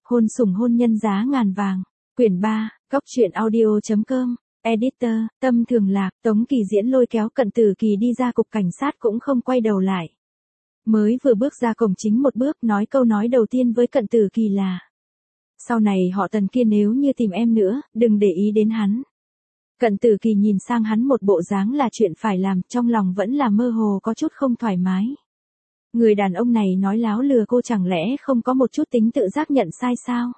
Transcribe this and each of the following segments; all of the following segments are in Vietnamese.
Hôn sủng hôn nhân giá ngàn vàng. Quyển 3, Cóc truyện audio.com. Editor, Tâm Thường Lạc. Tống Kỳ Diễn lôi kéo Cận Tử Kỳ đi ra cục cảnh sát cũng không quay đầu lại. Mới vừa bước ra cổng chính một bước, nói câu nói đầu tiên với Cận Tử Kỳ là: sau này họ Tần kia nếu như tìm em nữa, đừng để ý đến hắn. Cận Tử Kỳ nhìn sang hắn một bộ dáng là chuyện phải làm, trong lòng vẫn là mơ hồ có chút không thoải mái. Người đàn ông này nói láo lừa cô, chẳng lẽ không có một chút tính tự giác nhận sai sao?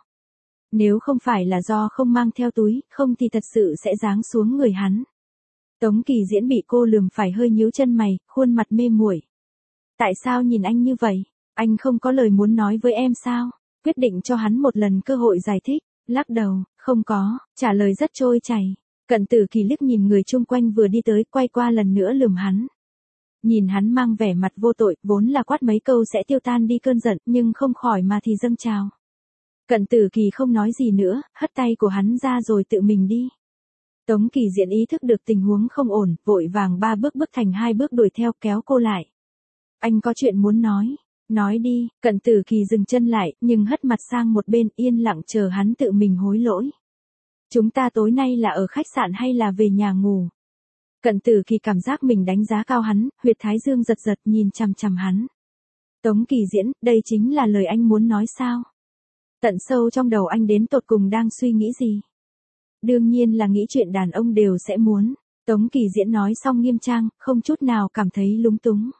Nếu không phải là do không mang theo túi, không thì thật sự sẽ giáng xuống người hắn. Tống Kỳ Diễn bị cô lườm phải hơi nhíu chân mày, khuôn mặt mê muội. Tại sao nhìn anh như vậy? Anh không có lời muốn nói với em sao? Quyết định cho hắn một lần cơ hội giải thích. Lắc đầu, không có, trả lời rất trôi chảy. Cận Tử Kỳ liếc nhìn người chung quanh vừa đi tới, quay qua lần nữa lườm hắn. Nhìn hắn mang vẻ mặt vô tội, vốn là quát mấy câu sẽ tiêu tan đi cơn giận, nhưng không khỏi mà thì dâng trào. Cận Tử Kỳ không nói gì nữa, hất tay của hắn ra rồi tự mình đi. Tống Kỳ Diễn ý thức được tình huống không ổn, vội vàng 3 bước bước thành 2 bước đuổi theo, kéo cô lại. Anh có chuyện muốn nói. Nói đi. Cận Tử Kỳ dừng chân lại, nhưng hất mặt sang một bên, yên lặng chờ hắn tự mình hối lỗi. Chúng ta tối nay là ở khách sạn hay là về nhà ngủ? Cận Tử Kỳ cảm giác mình đánh giá cao hắn, huyệt thái dương giật giật nhìn chằm chằm hắn. Tống Kỳ Diễn, đây chính là lời anh muốn nói sao? Tận sâu trong đầu anh đến tột cùng đang suy nghĩ gì? Đương nhiên là nghĩ chuyện đàn ông đều sẽ muốn. Tống Kỳ Diễn nói xong nghiêm trang, không chút nào cảm thấy lúng túng.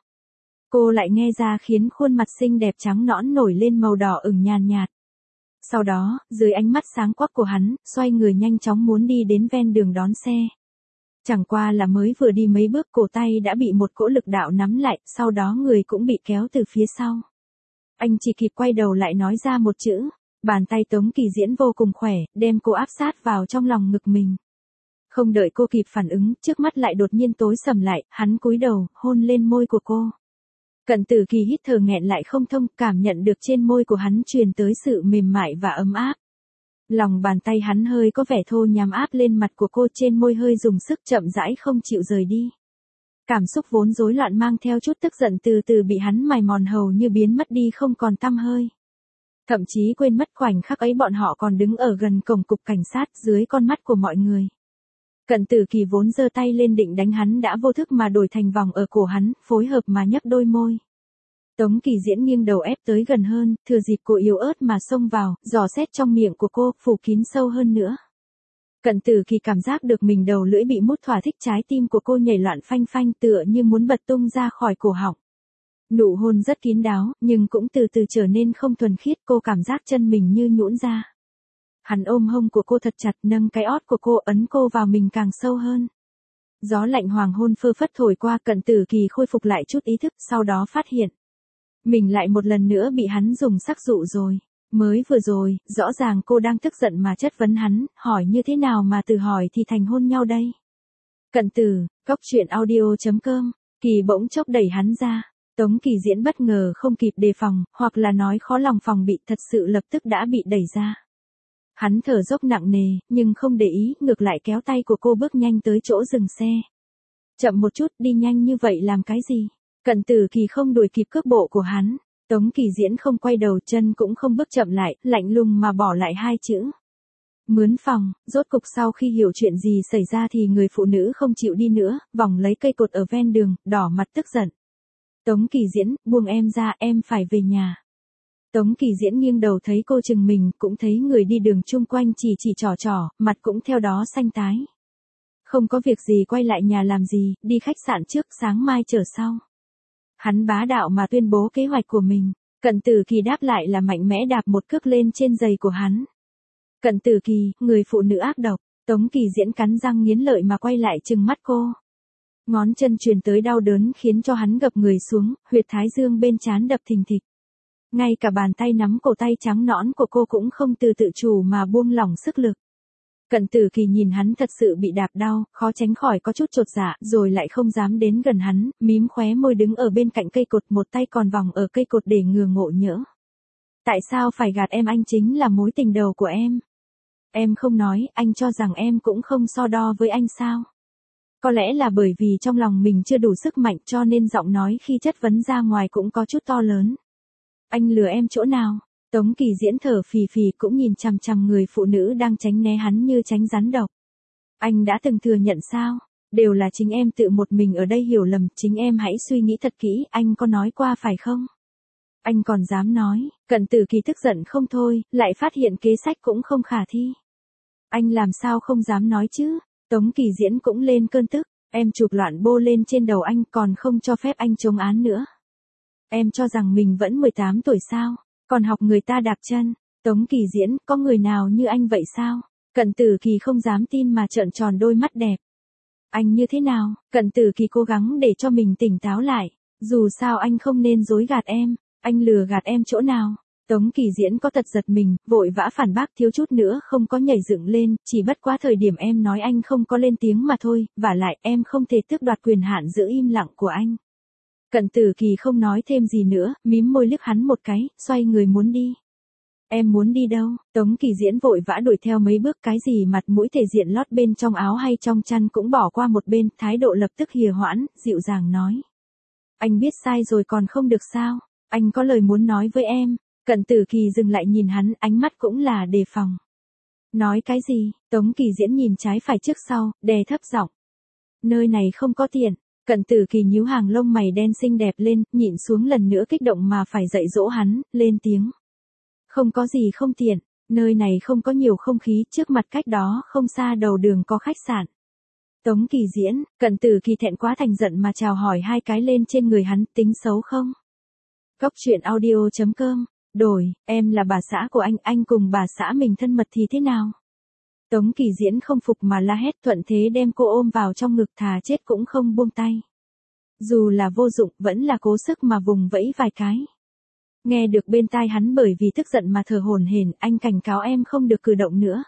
Cô lại nghe ra khiến khuôn mặt xinh đẹp trắng nõn nổi lên màu đỏ ửng nhàn nhạt. Sau đó, dưới ánh mắt sáng quắc của hắn, xoay người nhanh chóng muốn đi đến ven đường đón xe. Chẳng qua là mới vừa đi mấy bước, cổ tay đã bị một cỗ lực đạo nắm lại, sau đó người cũng bị kéo từ phía sau. Anh chỉ kịp quay đầu lại nói ra một chữ. Bàn tay Tống Kỳ Diễn vô cùng khỏe, đem cô áp sát vào trong lòng ngực mình. Không đợi cô kịp phản ứng, trước mắt lại đột nhiên tối sầm lại, hắn cúi đầu, hôn lên môi của cô. Cận Tử Kỳ hít thở nghẹn lại không thông, cảm nhận được trên môi của hắn truyền tới sự mềm mại và ấm áp. Lòng bàn tay hắn hơi có vẻ thô nhám áp lên mặt của cô, trên môi hơi dùng sức, chậm rãi không chịu rời đi. Cảm xúc vốn rối loạn mang theo chút tức giận từ từ bị hắn mài mòn hầu như biến mất đi không còn tăm hơi. Thậm chí quên mất khoảnh khắc ấy bọn họ còn đứng ở gần cổng cục cảnh sát, dưới con mắt của mọi người. Cận Tử Kỳ vốn giơ tay lên định đánh hắn đã vô thức mà đổi thành vòng ở cổ hắn, phối hợp mà nhấp đôi môi. Tống Kỳ Diễn nghiêng đầu ép tới gần hơn, thừa dịp cô yếu ớt mà xông vào, dò xét trong miệng của cô, phủ kín sâu hơn nữa. Cận Tử Kỳ cảm giác được mình đầu lưỡi bị mút thỏa thích, trái tim của cô nhảy loạn phanh phanh tựa như muốn bật tung ra khỏi cổ họng. Nụ hôn rất kín đáo, nhưng cũng từ từ trở nên không thuần khiết, cô cảm giác chân mình như nhũn ra. Hắn ôm hông của cô thật chặt, nâng cái ót của cô, ấn cô vào mình càng sâu hơn. Gió lạnh hoàng hôn phơ phất thổi qua, Cận Tử Kỳ khôi phục lại chút ý thức, sau đó phát hiện mình lại một lần nữa bị hắn dùng sắc dụ rồi. Mới vừa rồi, rõ ràng cô đang tức giận mà chất vấn hắn, hỏi như thế nào mà từ hỏi thì thành hôn nhau đây. Cận Tử, Cóc truyện audio.com. Kỳ bỗng chốc đẩy hắn ra. Tống Kỳ Diễn bất ngờ không kịp đề phòng, hoặc là nói khó lòng phòng bị, thật sự lập tức đã bị đẩy ra. Hắn thở dốc nặng nề, nhưng không để ý, ngược lại kéo tay của cô bước nhanh tới chỗ dừng xe. Chậm một chút, đi nhanh như vậy làm cái gì? Cận Tử Kỳ không đuổi kịp cước bộ của hắn. Tống Kỳ Diễn không quay đầu, chân cũng không bước chậm lại, lạnh lùng mà bỏ lại 2 chữ. Mướn phòng. Rốt cục sau khi hiểu chuyện gì xảy ra thì người phụ nữ không chịu đi nữa, vòng lấy cây cột ở ven đường, đỏ mặt tức giận. Tống Kỳ Diễn, buông em ra, em phải về nhà. Tống Kỳ Diễn nghiêng đầu thấy cô chừng mình, cũng thấy người đi đường chung quanh chỉ trò, mặt cũng theo đó xanh tái. Không có việc gì quay lại nhà làm gì, đi khách sạn trước, sáng mai chở sau. Hắn bá đạo mà tuyên bố kế hoạch của mình. Cận Tử Kỳ đáp lại là mạnh mẽ đạp một cước lên trên giày của hắn. Cận Tử Kỳ, người phụ nữ ác độc. Tống Kỳ Diễn cắn răng nghiến lợi mà quay lại trừng mắt cô. Ngón chân truyền tới đau đớn khiến cho hắn gập người xuống, huyệt thái dương bên trán đập thình thịch. Ngay cả bàn tay nắm cổ tay trắng nõn của cô cũng không từ tự chủ mà buông lỏng sức lực. Cận Tử Kỳ nhìn hắn thật sự bị đạp đau, khó tránh khỏi có chút chột dạ, rồi lại không dám đến gần hắn, mím khóe môi đứng ở bên cạnh cây cột, một tay còn vòng ở cây cột để ngừa ngộ nhỡ. Tại sao phải gạt em, anh chính là mối tình đầu của em. Em không nói, anh cho rằng em cũng không so đo với anh sao? Có lẽ là bởi vì trong lòng mình chưa đủ sức mạnh cho nên giọng nói khi chất vấn ra ngoài cũng có chút to lớn. Anh lừa em chỗ nào? Tống Kỳ Diễn thở phì phì cũng nhìn chằm chằm người phụ nữ đang tránh né hắn như tránh rắn độc. Anh đã từng thừa nhận sao? Đều là chính em tự một mình ở đây hiểu lầm, chính em hãy suy nghĩ thật kỹ, anh có nói qua phải không? Anh còn dám nói, Cận Tử Kỳ tức giận không thôi, lại phát hiện kế sách cũng không khả thi. Anh làm sao không dám nói chứ? Tống Kỳ Diễn cũng lên cơn tức, em chụp loạn bô lên trên đầu anh còn không cho phép anh chống án nữa. Em cho rằng mình vẫn 18 tuổi sao? Còn học người ta đạp chân. Tống Kỳ Diễn, có người nào như anh vậy sao? Cận Tử Kỳ không dám tin mà trợn tròn đôi mắt đẹp. Anh như thế nào? Cận Tử Kỳ cố gắng để cho mình tỉnh táo lại. Dù sao anh không nên dối gạt em. Anh lừa gạt em chỗ nào? Tống Kỳ Diễn có tật giật mình, vội vã phản bác thiếu chút nữa không có nhảy dựng lên, chỉ bất quá thời điểm em nói anh không có lên tiếng mà thôi, vả lại em không thể tước đoạt quyền hạn giữ im lặng của anh. Cận Tử Kỳ không nói thêm gì nữa, mím môi liếc hắn một cái, xoay người muốn đi. Em muốn đi đâu? Tống Kỳ Diễn vội vã đuổi theo mấy bước, cái gì mặt mũi thể diện lót bên trong áo hay trong chăn cũng bỏ qua một bên, thái độ lập tức hìa hoãn, dịu dàng nói. Anh biết sai rồi còn không được sao? Anh có lời muốn nói với em. Cận Tử Kỳ dừng lại nhìn hắn, ánh mắt cũng là đề phòng. Nói cái gì? Tống Kỳ Diễn nhìn trái phải trước sau, đè thấp giọng. Nơi này không có tiền. Cận Tử Kỳ nhíu hàng lông mày đen xinh đẹp lên, nhịn xuống lần nữa kích động mà phải dạy dỗ hắn, lên tiếng. Không có gì không tiện, nơi này không có nhiều không khí, trước mặt cách đó không xa đầu đường có khách sạn. Tống Kỳ Diễn, Cận Tử Kỳ thẹn quá thành giận mà chào hỏi hai cái lên trên người hắn, tính xấu không? Cóc truyện audio.com, đổi, em là bà xã của anh cùng bà xã mình thân mật thì thế nào? Tống Kỳ Diễn không phục mà la hét, thuận thế đem cô ôm vào trong ngực, thà chết cũng không buông tay. Dù là vô dụng, vẫn là cố sức mà vùng vẫy vài cái. Nghe được bên tai hắn bởi vì tức giận mà thở hổn hển, anh cảnh cáo em không được cử động nữa.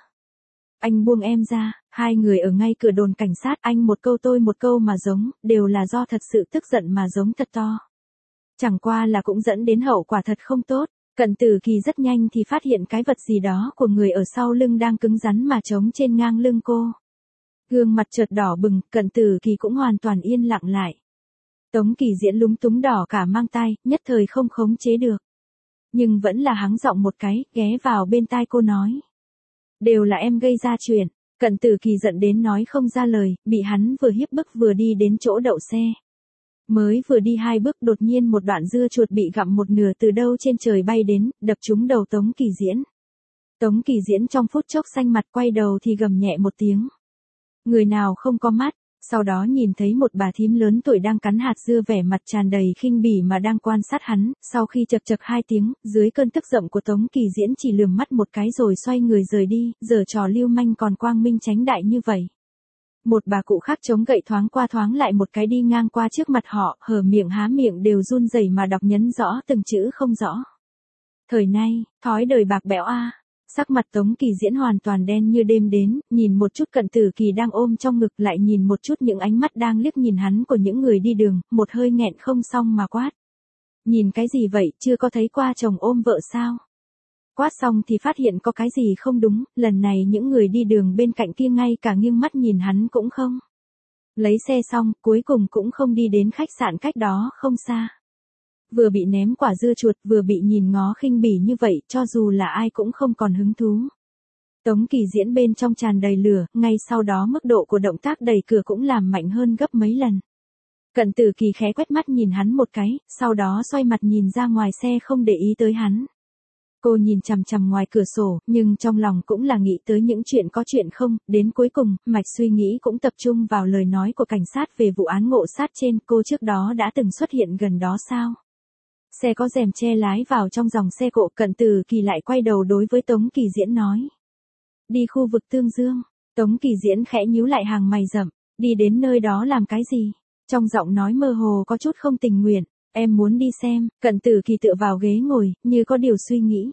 Anh buông em ra, hai người ở ngay cửa đồn cảnh sát, anh một câu tôi một câu mà giống, đều là do thật sự tức giận mà giống thật to. Chẳng qua là cũng dẫn đến hậu quả thật không tốt. Cận Tử Kỳ rất nhanh thì phát hiện cái vật gì đó của người ở sau lưng đang cứng rắn mà chống trên ngang lưng cô. Gương mặt chợt đỏ bừng, Cận Tử Kỳ cũng hoàn toàn yên lặng lại. Tống Kỳ Diễn lúng túng đỏ cả mang tai, nhất thời không khống chế được. Nhưng vẫn là hắng giọng một cái, ghé vào bên tai cô nói. Đều là em gây ra chuyện. Cận Tử Kỳ giận đến nói không ra lời, bị hắn vừa hiếp bức vừa đi đến chỗ đậu xe. Mới vừa đi hai bước đột nhiên một đoạn dưa chuột bị gặm một nửa từ đâu trên trời bay đến, đập trúng đầu Tống Kỳ Diễn. Tống Kỳ Diễn trong phút chốc xanh mặt, quay đầu thì gầm nhẹ một tiếng. Người nào không có mắt, sau đó nhìn thấy một bà thím lớn tuổi đang cắn hạt dưa, vẻ mặt tràn đầy khinh bỉ mà đang quan sát hắn, sau khi chật chật hai tiếng, dưới cơn tức giận của Tống Kỳ Diễn chỉ lườm mắt một cái rồi xoay người rời đi, giở trò lưu manh còn quang minh chánh đại như vậy. Một bà cụ khác chống gậy thoáng qua thoáng lại một cái đi ngang qua trước mặt họ, hở miệng há miệng đều run rẩy mà đọc nhấn rõ từng chữ không rõ. Thời nay, thói đời bạc bẽo a. Sắc mặt Tống Kỳ Diễn hoàn toàn đen như đêm đến, nhìn một chút Cận Tử Kỳ đang ôm trong ngực, lại nhìn một chút những ánh mắt đang liếc nhìn hắn của những người đi đường, một hơi nghẹn không xong mà quát. Nhìn cái gì vậy, chưa có thấy qua chồng ôm vợ sao? Quát xong thì phát hiện có cái gì không đúng, lần này những người đi đường bên cạnh kia ngay cả nghiêng mắt nhìn hắn cũng không. Lấy xe xong, cuối cùng cũng không đi đến khách sạn cách đó không xa. Vừa bị ném quả dưa chuột, vừa bị nhìn ngó khinh bỉ như vậy, cho dù là ai cũng không còn hứng thú. Tống Kỳ Diễn bên trong tràn đầy lửa, ngay sau đó mức độ của động tác đẩy cửa cũng làm mạnh hơn gấp mấy lần. Cận Tử Kỳ khẽ quét mắt nhìn hắn một cái, sau đó xoay mặt nhìn ra ngoài xe không để ý tới hắn. Cô nhìn chằm chằm ngoài cửa sổ, nhưng trong lòng cũng là nghĩ tới những chuyện có chuyện không, đến cuối cùng, mạch suy nghĩ cũng tập trung vào lời nói của cảnh sát về vụ án ngộ sát trên, cô trước đó đã từng xuất hiện gần đó sao? Xe có rèm che lái vào trong dòng xe cộ, Cận Tử Kỳ lại quay đầu đối với Tống Kỳ Diễn nói. Đi khu vực Tương Dương. Tống Kỳ Diễn khẽ nhíu lại hàng mày rậm, đi đến nơi đó làm cái gì? Trong giọng nói mơ hồ có chút không tình nguyện. Em muốn đi xem. Cận Tử Kỳ tựa vào ghế ngồi, như có điều suy nghĩ.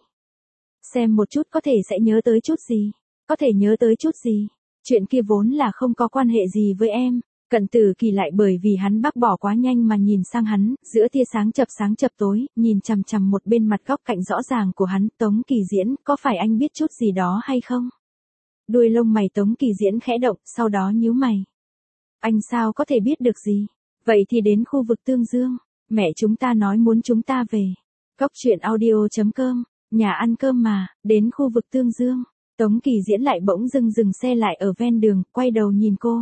Xem một chút có thể sẽ nhớ tới chút gì? Có thể nhớ tới chút gì? Chuyện kia vốn là không có quan hệ gì với em. Cận Tử Kỳ lại bởi vì hắn bác bỏ quá nhanh mà nhìn sang hắn, giữa tia sáng chập tối, nhìn chằm chằm một bên mặt góc cạnh rõ ràng của hắn. Tống Kỳ Diễn, có phải anh biết chút gì đó hay không? Đuôi lông mày Tống Kỳ Diễn khẽ động, sau đó nhíu mày. Anh sao có thể biết được gì? Vậy thì đến khu vực Tương Dương. Mẹ chúng ta nói muốn chúng ta về. Cóc truyện audio.com Nhà ăn cơm mà, đến khu vực Tương Dương. Tống Kỳ Diễn lại bỗng dưng dừng xe lại ở ven đường, quay đầu nhìn cô.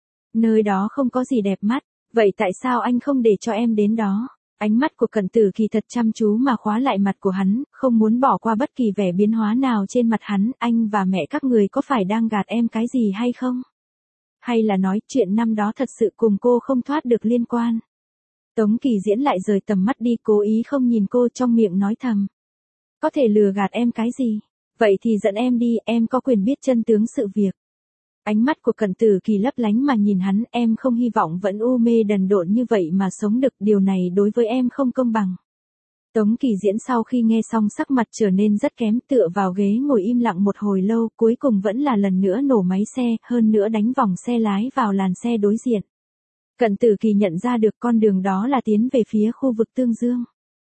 Nơi đó không có gì đẹp mắt, vậy tại sao anh không để cho em đến đó? Ánh mắt của Cận Tử Kỳ thật chăm chú mà khóa lại mặt của hắn, không muốn bỏ qua bất kỳ vẻ biến hóa nào trên mặt hắn. Anh và mẹ các người có phải đang gạt em cái gì hay không? Hay là nói chuyện năm đó thật sự cùng cô không thoát được liên quan? Tống Kỳ Diễn lại rời tầm mắt đi, cố ý không nhìn cô, trong miệng nói thầm. Có thể lừa gạt em cái gì? Vậy thì dẫn em đi, em có quyền biết chân tướng sự việc. Ánh mắt của Cận Tử Kỳ lấp lánh mà nhìn hắn, em không hy vọng vẫn u mê đần độn như vậy mà sống được, điều này đối với em không công bằng. Tống Kỳ Diễn sau khi nghe xong sắc mặt trở nên rất kém, tựa vào ghế ngồi im lặng một hồi lâu, cuối cùng vẫn là lần nữa nổ máy xe, hơn nữa đánh vòng xe lái vào làn xe đối diện. Cận Tử Kỳ nhận ra được con đường đó là tiến về phía khu vực Tương Dương.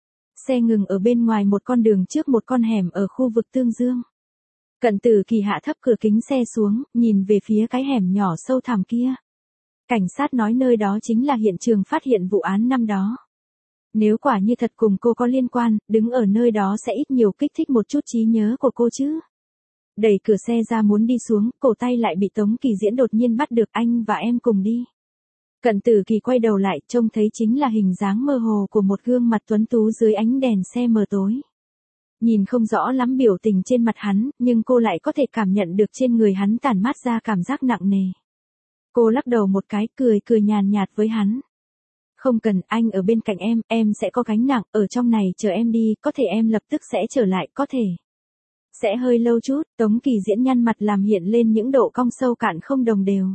Xe ngừng ở bên ngoài một con đường trước một con hẻm ở khu vực Tương Dương. Cận Tử Kỳ hạ thấp cửa kính xe xuống, nhìn về phía cái hẻm nhỏ sâu thẳm kia. Cảnh sát nói nơi đó chính là hiện trường phát hiện vụ án năm đó. Nếu quả như thật cùng cô có liên quan, đứng ở nơi đó sẽ ít nhiều kích thích một chút trí nhớ của cô chứ. Đẩy cửa xe ra muốn đi xuống, cổ tay lại bị Tống Kỳ Diễn đột nhiên bắt được. Anh và em cùng đi. Cận Tử Kỳ quay đầu lại, trông thấy chính là hình dáng mơ hồ của một gương mặt tuấn tú dưới ánh đèn xe mờ tối. Nhìn không rõ lắm biểu tình trên mặt hắn, nhưng cô lại có thể cảm nhận được trên người hắn tản mát ra cảm giác nặng nề. Cô lắc đầu một cái, cười nhàn nhạt với hắn. Không cần, anh ở bên cạnh em sẽ có gánh nặng, ở trong này chờ em đi, có thể em lập tức sẽ trở lại, có thể. Sẽ hơi lâu chút, Tống Kỳ Diễn nhăn mặt làm hiện lên những độ cong sâu cạn không đồng đều.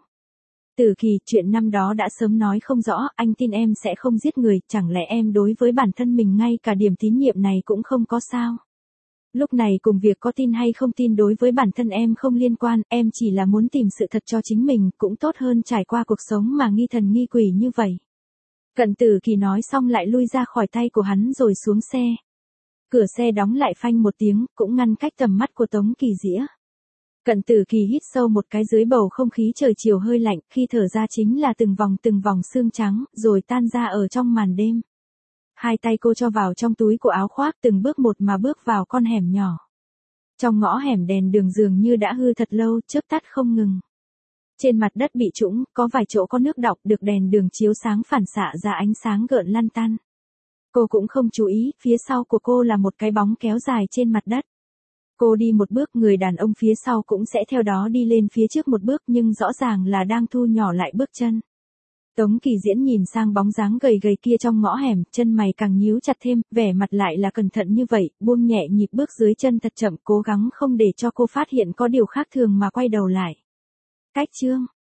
Tử Kỳ, chuyện năm đó đã sớm nói không rõ, anh tin em sẽ không giết người, chẳng lẽ em đối với bản thân mình ngay cả điểm tín nhiệm này cũng không có sao? Lúc này cùng việc có tin hay không tin đối với bản thân em không liên quan, em chỉ là muốn tìm sự thật cho chính mình, cũng tốt hơn trải qua cuộc sống mà nghi thần nghi quỷ như vậy. Cận Tử Kỳ nói xong lại lui ra khỏi tay của hắn rồi xuống xe. Cửa xe đóng lại phanh một tiếng, cũng ngăn cách tầm mắt của Tống Kỳ Diễn. Cận Tử Kỳ hít sâu một cái dưới bầu không khí trời chiều hơi lạnh, khi thở ra chính là từng vòng sương trắng, rồi tan ra ở trong màn đêm. Hai tay cô cho vào trong túi của áo khoác, từng bước một mà bước vào con hẻm nhỏ. Trong ngõ hẻm đèn đường dường như đã hư thật lâu, chớp tắt không ngừng. Trên mặt đất bị trũng, có vài chỗ có nước đọng, được đèn đường chiếu sáng phản xạ ra ánh sáng gợn lăn tăn. Cô cũng không chú ý, phía sau của cô là một cái bóng kéo dài trên mặt đất. Cô đi một bước, người đàn ông phía sau cũng sẽ theo đó đi lên phía trước một bước, nhưng rõ ràng là đang thu nhỏ lại bước chân. Tống Kỳ Diễn nhìn sang bóng dáng gầy gầy kia trong ngõ hẻm, chân mày càng nhíu chặt thêm, vẻ mặt lại là cẩn thận như vậy, buông nhẹ nhịp bước dưới chân thật chậm, cố gắng không để cho cô phát hiện có điều khác thường mà quay đầu lại. Cách chương